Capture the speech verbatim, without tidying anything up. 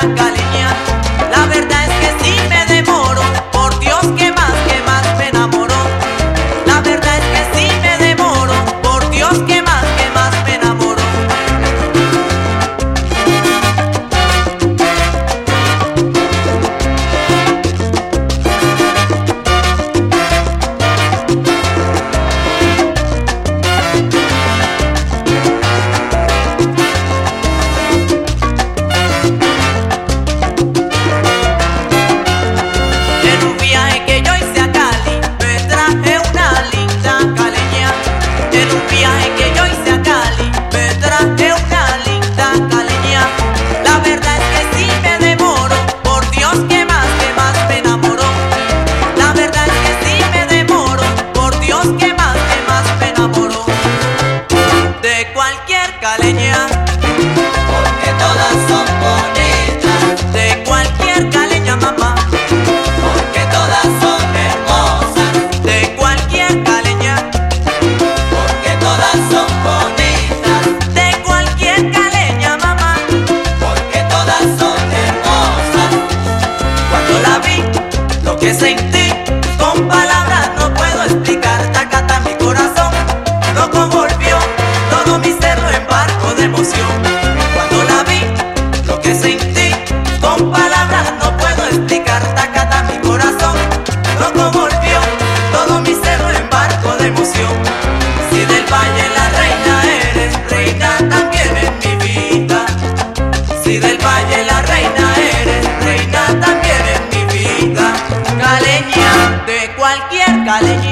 caleña. La verdad es que si me demoro, por Dios que más, que más me enamoro. La verdad es que si me demoro, por Dios que más, que más me enamoro. En un viaje que yo hice a Cali, me traje una linda caleña. En un viaje que yo hice a Cali, me traje una linda caleña. La verdad es que si me demoro, por Dios que más, que más me enamoro. La verdad es que si me demoro, por Dios que más, que más me enamoro. De cualquier caleña, porque todas son bonitas. De cualquier caleña, mamá, porque todas son hermosas. De cualquier caleña, porque todas son bonitas. De cualquier caleña, mamá, porque todas son hermosas. Cuando la vi, lo que sentí, con palabras no puedo explicar. Tacata, mi corazón lo convolvió, todo mi ser lo embarcó de emoción. Cuando la vi, lo que sentí, con palabras no puedo explicar. Tacata, mi corazón lo convolvió, todo mi ser lo embarcó de emoción. Si del valle la reina eres, reina también en mi vida. Si del valle la reina eres, reina también en mi vida. Caleña, de cualquier caleña.